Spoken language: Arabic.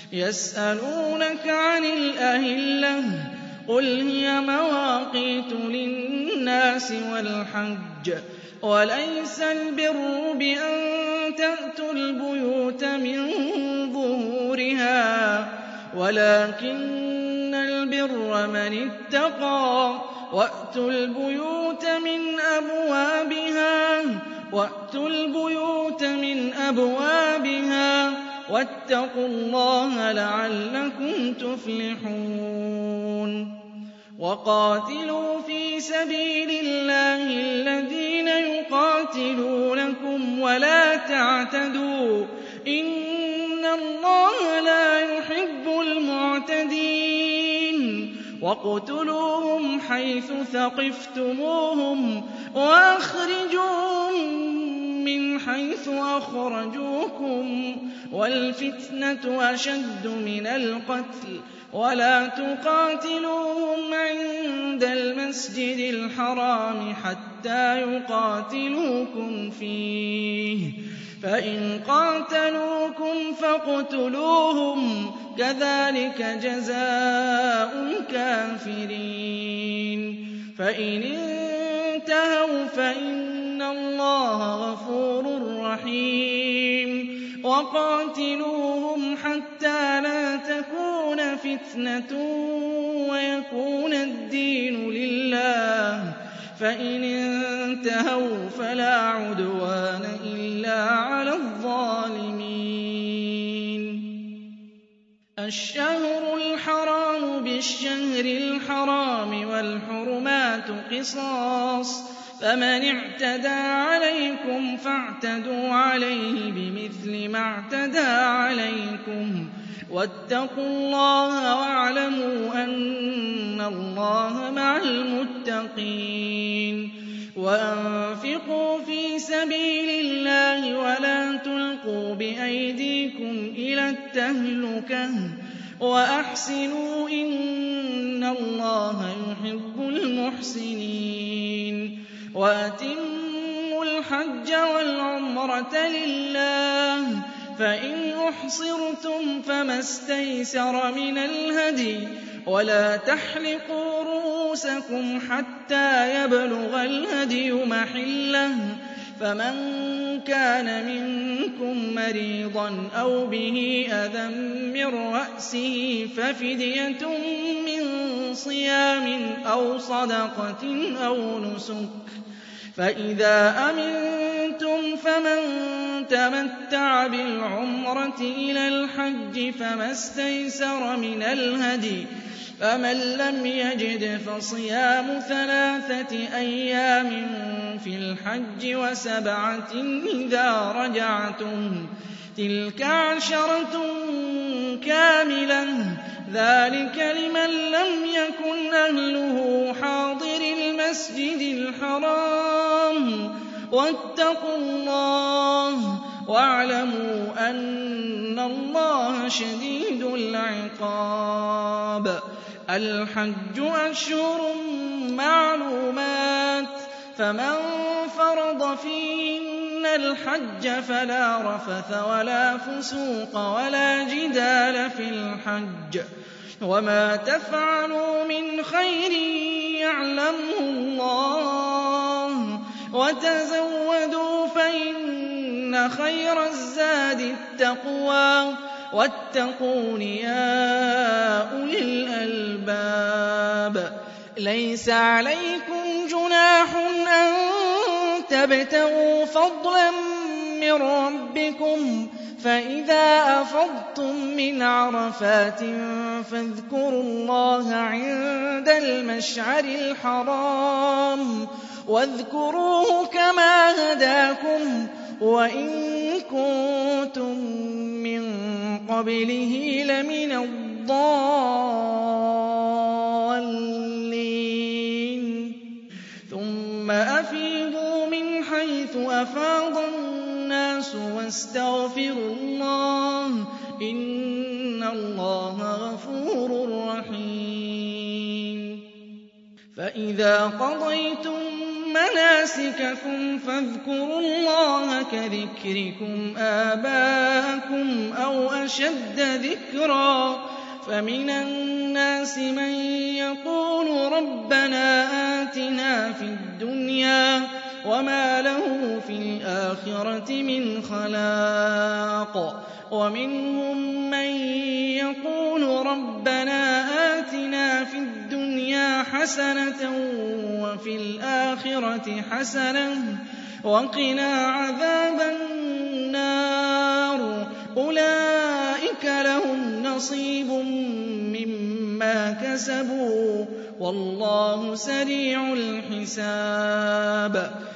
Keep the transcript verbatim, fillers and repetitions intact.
يسألونك عن الأهلة قل هي مواقيت للناس والحج وليس البر بأن تأتوا البيوت من ظهورها ولكن البر من اتقى وأتوا البيوت من أبوابها وأتوا البيوت من أبوابها واتقوا الله لعلكم تفلحون وقاتلوا في سبيل الله الذين يقاتلونكم ولا تعتدوا إن الله لا يحب المعتدين واقتلوهم حيث ثقفتموهم وأخرجوهم من حيث أخرجوكم والفتنة أشد من القتل ولا تقاتلوهم عند المسجد الحرام حتى يقاتلوكم فيه فإن قاتلوكم فاقتلوهم كذلك جزاء الكافرين فإن انتهوا فإن الله غفور رحيم وقاتلوهم حتى لا تكون فتنة ويكون الدين لله فإن انتهوا فلا عدوان إلا على الظالمين الشهر الحرام بالشهر الحرام والحرمات قصاص فمن اعتدى عليكم فاعتدوا عليه بمثل ما اعتدى عليكم واتقوا الله واعلموا أن الله مع المتقين وأنفقوا في سبيل الله ولا تلقوا بأيديكم إلى التهلكة وأحسنوا إن الله يحب المحسنين وأتموا الحج والعمرة لله فإن أحصرتم فما استيسر من الهدي ولا تحلقوا رؤوسكم حتى يبلغ الهدي محله فمن كان منكم مريضا أو به أذى من رأسه ففدية من صيام أو صدقة أو نسك فإذا أمنتم فمن تمتع بالعمرة إلى الحج فما استيسر من الهدي فمن لم يجد فصيام ثلاثة أيام في الحج وسبعة إذا رجعتم تلك عشرة كاملة ذلك لمن لم يكن أهله حاضر المسجد الحرام واتقوا الله واعلموا أن الله شديد العقاب الحج أشهر معلومات فمن فرض فيهن الحج فلا رفث ولا فسوق ولا جدال في الحج وما تفعلوا من خير يعلمه الله وتزودوا فإن خير الزاد التقوى واتقون يا أولي الألباب ليس عليكم جناح أن تبتغوا فضلا من ربكم فإذا أفضتم من عرفات فاذكروا الله عند المشعر الحرام واذكروه كما هداكم وإن كنتم من قبله لمن الضالين ثم أفيضوا من حيث أفاض الناس واستغفروا الله إن الله غفور رحيم فإذا قضيتم مَنَاسِكَكُمْ فَاذْكُرُوا اللَّهَ كَذِكْرِكُمْ آبَاءَكُمْ أَوْ أَشَدَّ ذِكْرًا ۗ فَمِنَ النَّاسِ مَن يَقُولُ رَبَّنَا آتِنَا فِي الدُّنْيَا وَمَا لَهُ فِي الْآخِرَةِ مِنْ خَلَاقٍ وَمِنْهُم مَّن يَقُولُ رَبَّنَا آتِنَا فِي الدُّنْيَا حَسَنَةً وَفِي الْآخِرَةِ حَسَنَةً وَقِنَا عَذَابَ النَّارِ أُولَٰئِكَ لَهُمْ نَصِيبٌ مِّمَّا كَسَبُوا ۗ وَاللَّهُ سَرِيعُ الْحِسَابِ